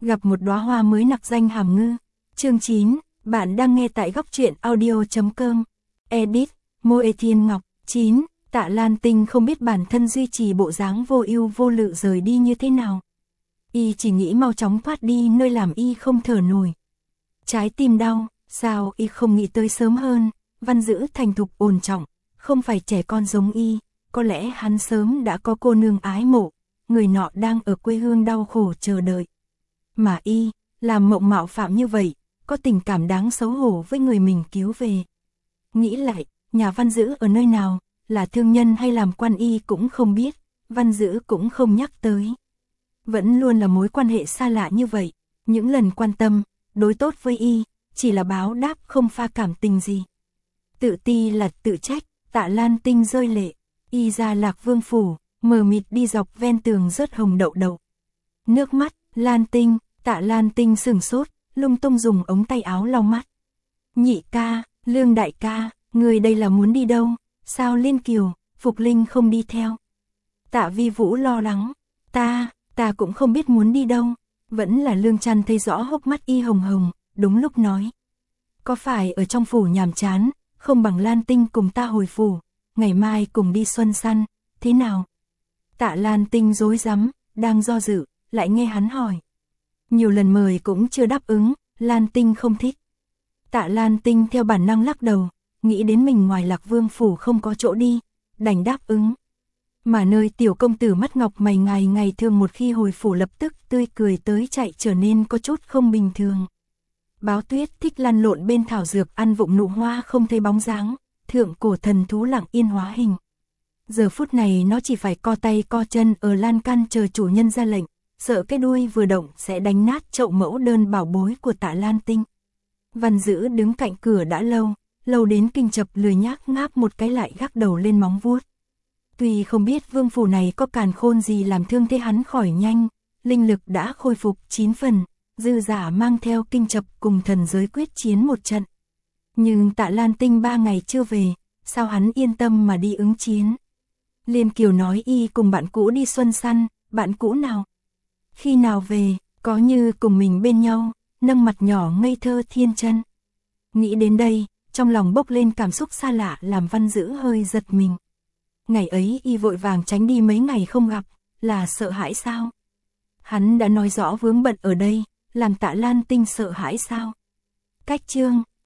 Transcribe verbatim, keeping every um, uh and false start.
gặp một đóa hoa mới nặc danh hàm ngư. Chương chín, bạn đang nghe tại góc truyện audio chấm com. Edit, Moe Thiên Ngọc. chín. Tạ Lan Tinh không biết bản thân duy trì bộ dáng vô ưu vô lự rời đi như thế nào. Y chỉ nghĩ mau chóng thoát đi nơi làm y không thở nổi. Trái tim đau, sao y không nghĩ tới sớm hơn, Văn Dữ thành thục ổn trọng, không phải trẻ con giống y, có lẽ hắn sớm đã có cô nương ái mộ, người nọ đang ở quê hương đau khổ chờ đợi. Mà y, làm mộng mạo phạm như vậy, có tình cảm đáng xấu hổ với người mình cứu về. Nghĩ lại, nhà Văn Dữ ở nơi nào, là thương nhân hay làm quan y cũng không biết, Văn Dữ cũng không nhắc tới. Vẫn luôn là mối quan hệ xa lạ như vậy, những lần quan tâm, đối tốt với y, chỉ là báo đáp không pha cảm tình gì. Tự ti là tự trách, Tạ Lan Tinh rơi lệ, y ra Lạc Vương phủ, mờ mịt đi dọc ven tường rớt hồng đậu đậu. Nước mắt, Lan Tinh, Tạ Lan Tinh sửng sốt, lung tung dùng ống tay áo lau mắt. Nhị ca, Lương đại ca, người đây là muốn đi đâu, sao Liên Kiều, Phục Linh không đi theo? Tạ Vi Vũ lo lắng, ta, ta cũng không biết muốn đi đâu, vẫn là Lương Trăn thấy rõ hốc mắt y hồng hồng, đúng lúc nói. Có phải ở trong phủ nhàm chán, không bằng Lan Tinh cùng ta hồi phủ, ngày mai cùng đi xuân săn, thế nào? Tạ Lan Tinh rối rắm, đang do dự, lại nghe hắn hỏi. Nhiều lần mời cũng chưa đáp ứng, Lan Tinh không thích. Tạ Lan Tinh theo bản năng lắc đầu, nghĩ đến mình ngoài Lạc Vương phủ không có chỗ đi, đành đáp ứng. Mà nơi tiểu công tử mắt ngọc mày ngày ngày thường một khi hồi phủ lập tức tươi cười tới chạy trở nên có chút không bình thường. Báo Tuyết thích lăn lộn bên thảo dược ăn vụng nụ hoa không thấy bóng dáng, thượng cổ thần thú lặng yên hóa hình. Giờ phút này nó chỉ phải co tay co chân ở lan can chờ chủ nhân ra lệnh, sợ cái đuôi vừa động sẽ đánh nát chậu mẫu đơn bảo bối của Tạ Lan Tinh. Văn Dữ đứng cạnh cửa đã lâu, lâu đến kinh chập lười nhác ngáp một cái lại gác đầu lên móng vuốt. Tuy không biết vương phủ này có càn khôn gì làm thương thế hắn khỏi nhanh, linh lực đã khôi phục chín phần, dư giả mang theo kinh chập cùng thần giới quyết chiến một trận. Nhưng Tạ Lan Tinh ba ngày chưa về, sao hắn yên tâm mà đi ứng chiến? Liên Kiều nói y cùng bạn cũ đi xuân săn, bạn cũ nào? Khi nào về, có như cùng mình bên nhau, nâng mặt nhỏ ngây thơ thiên chân. Nghĩ đến đây, trong lòng bốc lên cảm xúc xa lạ làm Văn Dữ hơi giật mình. Ngày ấy y vội vàng tránh đi mấy ngày không gặp, là sợ hãi sao? Hắn đã nói rõ vướng bận ở đây, làm Tạ Lan Tinh sợ hãi sao? Cách chương